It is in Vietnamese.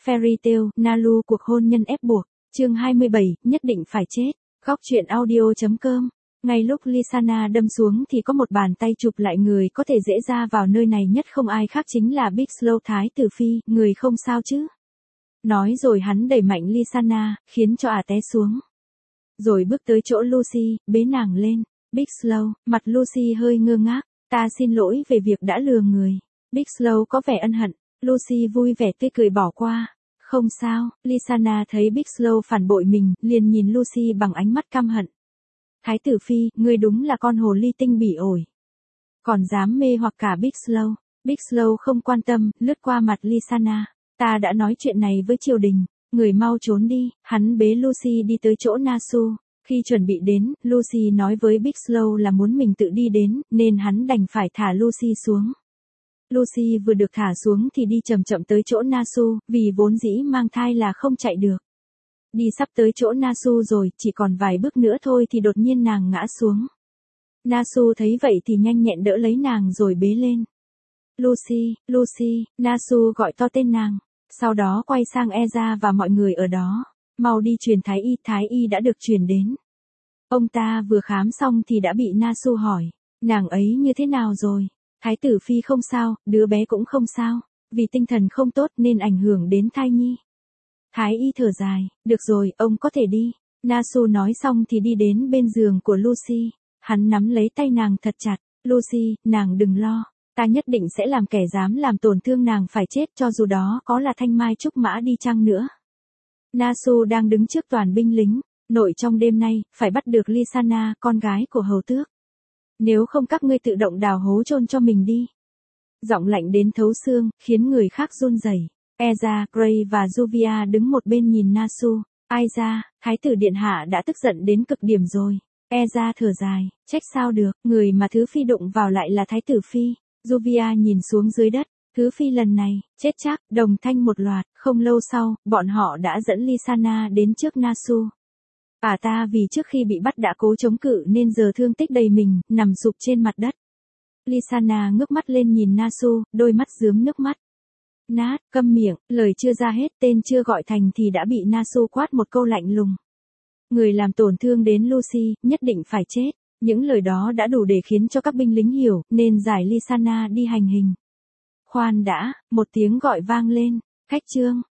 Fairy Tail, Nalu cuộc hôn nhân ép buộc, chương 27, nhất định phải chết. Góc truyện audio.com. Ngay lúc Lysana đâm xuống thì có một bàn tay chụp lại, người có thể dễ ra vào nơi này nhất không ai khác chính là Big Slow Thái tử Phi, người không sao chứ. Nói rồi hắn đẩy mạnh Lysana, khiến cho té xuống. Rồi bước tới chỗ Lucy, bế nàng lên. Big Slow, mặt Lucy hơi ngơ ngác, ta xin lỗi về việc đã lừa người. Big Slow có vẻ ân hận, Lucy vui vẻ tươi cười bỏ qua. Không sao, Lysana thấy Big Slow phản bội mình, liền nhìn Lucy bằng ánh mắt căm hận. Thái tử Phi, ngươi đúng là con hồ ly tinh bỉ ổi. Còn dám mê hoặc cả Big Slow. Big Slow không quan tâm, lướt qua mặt Lysana. Ta đã nói chuyện này với triều đình, người mau trốn đi. Hắn bế Lucy đi tới chỗ Nasu. Khi chuẩn bị đến, Lucy nói với Big Slow là muốn mình tự đi đến, nên hắn đành phải thả Lucy xuống. Lucy vừa được thả xuống thì đi chậm chậm tới chỗ Nasu, vì vốn dĩ mang thai là không chạy được. Đi sắp tới chỗ Nasu rồi, chỉ còn vài bước nữa thôi thì đột nhiên nàng ngã xuống. Nasu thấy vậy thì nhanh nhẹn đỡ lấy nàng rồi bế lên. Lucy, Lucy, Nasu gọi to tên nàng. Sau đó quay sang Eza và mọi người ở đó. Mau đi truyền thái y đã được truyền đến. Ông ta vừa khám xong thì đã bị Nasu hỏi. Nàng ấy như thế nào rồi? Thái tử Phi không sao, đứa bé cũng không sao. Vì tinh thần không tốt nên ảnh hưởng đến thai nhi. Thái y thở dài, được rồi, ông có thể đi. Nasu nói xong thì đi đến bên giường của Lucy. Hắn nắm lấy tay nàng thật chặt. Lucy, nàng đừng lo. Ta nhất định sẽ làm kẻ dám làm tổn thương nàng phải chết, cho dù đó có là Thanh Mai Trúc Mã đi chăng nữa. Nasu đang đứng trước toàn binh lính. Nội trong đêm nay, phải bắt được Lysana, con gái của hầu tước. Nếu không các ngươi tự động đào hố chôn cho mình đi. Giọng lạnh đến thấu xương, khiến người khác run rẩy. Eza, Gray và Juvia đứng một bên nhìn Nasu. Ai ra, thái tử điện hạ đã tức giận đến cực điểm rồi. Eza thở dài, trách sao được, người mà Thứ Phi đụng vào lại là thái tử Phi. Juvia nhìn xuống dưới đất. Thứ Phi lần này, chết chắc, đồng thanh một loạt. Không lâu sau, bọn họ đã dẫn Lysana đến trước Nasu. Ta vì trước khi bị bắt đã cố chống cự nên giờ thương tích đầy mình, nằm sụp trên mặt đất. Lysana ngước mắt lên nhìn Nasu, đôi mắt rướm nước mắt. Nát, câm miệng, lời chưa ra hết, tên chưa gọi thành thì đã bị Nasu quát một câu lạnh lùng. Người làm tổn thương đến Lucy, nhất định phải chết. Những lời đó đã đủ để khiến cho các binh lính hiểu, nên giải Lysana đi hành hình. Khoan đã, một tiếng gọi vang lên. Khách trương,